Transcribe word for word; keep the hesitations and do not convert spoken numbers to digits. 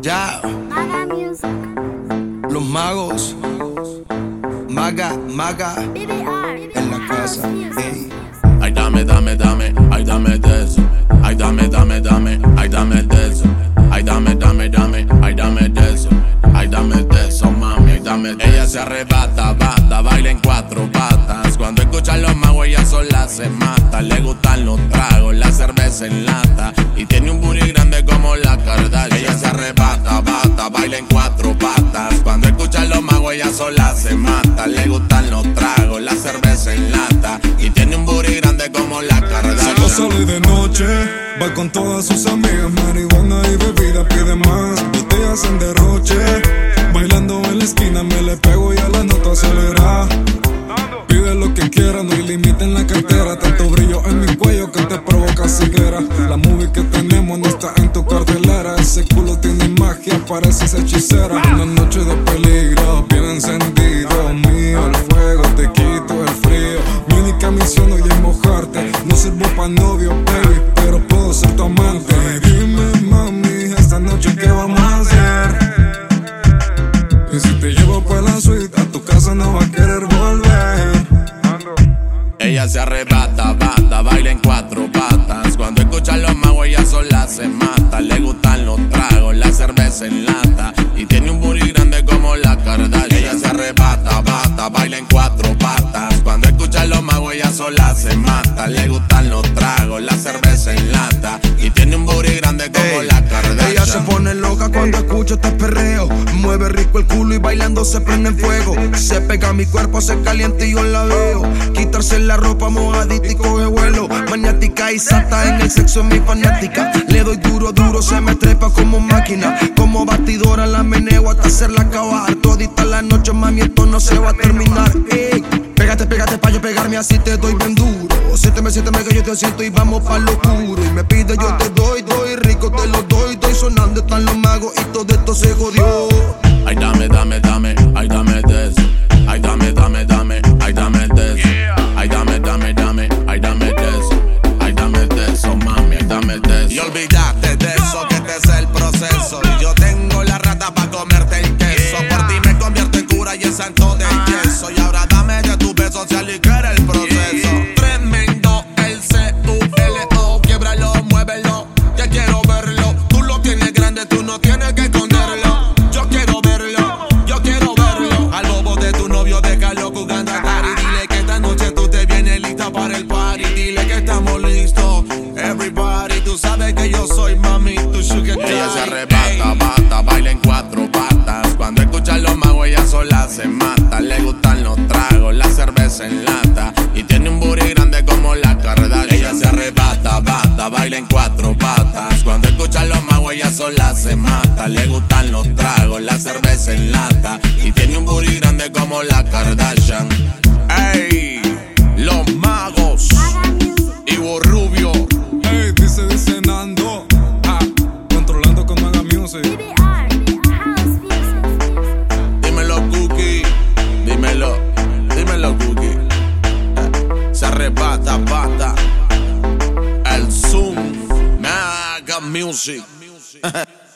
Ya, los magos, maga, maga, en la casa. Ey. Ay, dame, dame, dame, ay, dame de eso. Ay, dame, dame, dame, ay, dame de eso. Ay, dame, dame, dame, ay, dame de eso. Ay, dame de eso, mami, ay, dame de eso. Ella se arrebata, bata, baila en cuatro patas. Cuando escucha los magos, ella sola se mata. Le gustan los tragos, la cerveza en lata. Y tiene un booty grande como la Kardashian. Ella se arrebata, bata, baila en cuatro patas. Cuando escucha los magos, ella sola se mata. Le gustan los tragos, la cerveza en lata. Y tiene un booty grande como la Kardashian. Solo sale de noche, va con todas sus amigas. Marihuana y bebida, pide más, botellas en derroche. Bailando en la esquina, me le pego y a la nota acelera. Pide lo que quiera, no hay límite en la cartera. Tanto brillo en mi cuello que te provoca ceguera. La movie que tenemos no está en tu cartelera. Ese culo tiene magia, pareces hechicera. Una noche de peligro, bien encendido. Mío el fuego, te quito el frío. Mi única misión hoy es mojarte. No sirvo pa' novio, baby, pero puedo ser tu amante. Dime, mami, esta noche qué vamos a hacer. Y si te llevo pa' la suite, a tu casa no va a querer volver. Ella se arrebata, bata, baila en cuatro patas. Cuando escucha los magos, ella sola se mata. Le gustan los tragos, la cerveza en lata. Y tiene un booty grande como la Kardashian. Ella se arrebata, bata, baila en cuatro patas. Cuando escucha los magos, ella sola se mata. Le gustan los tragos, la cerveza en lata. Y tiene un booty grande como Ey, la Kardashian. ella se pone loca cuando escucha este perreo. Mueve rico el culo y bailando se prende en fuego. Se pega a mi cuerpo, se calienta y yo la veo. Quitarse la ropa mojadita y coge vuelo. Maniática y sata, en el sexo es mi fanática. Le doy duro, duro, se me trepa como máquina. Como batidora la meneo hasta hacerla acabar. Todita la noche, mami, esto no se va a terminar. Ey, pégate, pégate pa' yo pegarme, así te doy bien duro. Siénteme, siénteme que yo te siento y vamos pa' lo oscuro. Y me pide, yo te doy, doy, rico te lo doy, doy. Sonando están los magos y todo esto se jodió. Ay, dame, dame, dame, ay, dame de eso. Ay, dame, dame, dame, ay, dame de eso. Ay, dame, dame, dame, ay, dame de eso. Ay, dame de eso, mami, ay, dame de eso. Y olvídate de eso, que este es el proceso. Y yo tengo la rata pa' comerte el queso. Por ti me convierto en cura y en santo del yeso. Y ahora dame de tu beso, se aligera el proceso. Tremendo el C U L O. Quiebralo, muévelo, ya quiero verlo. Tú lo tienes grande, tú no tienes que esconderlo. Yo quiero verlo, yo quiero verlo. Al bobo de tu novio, déjalo jugando a Atari. Dile que esta noche tú te vienes lista para el party. Dile que estamos listos, everybody. Tú sabes que yo soy mami, tu sugar daddy. Ella se arrebata, bata, baila en cuatro patas. Cuando escucha los magos, ella sola se mata. Le gustan los tragos, la cerveza en lata. Y tiene un booty grande como la Kardashian. Ella se arrebata, bata, baila en cuatro patas. Cuando escucha los magos, ella sola se mata. Le gustan los tragos, la cerveza en lata. Y tiene un booty grande como la Kardashian. Ey, los magos, Ivo Rubio. Ey, dice, dice Nando, ah, controlando con Maga Music. Dímelo, Cookie, dímelo, dímelo, Cookie. Se arrebata, bata, el Zoom, Maga Music.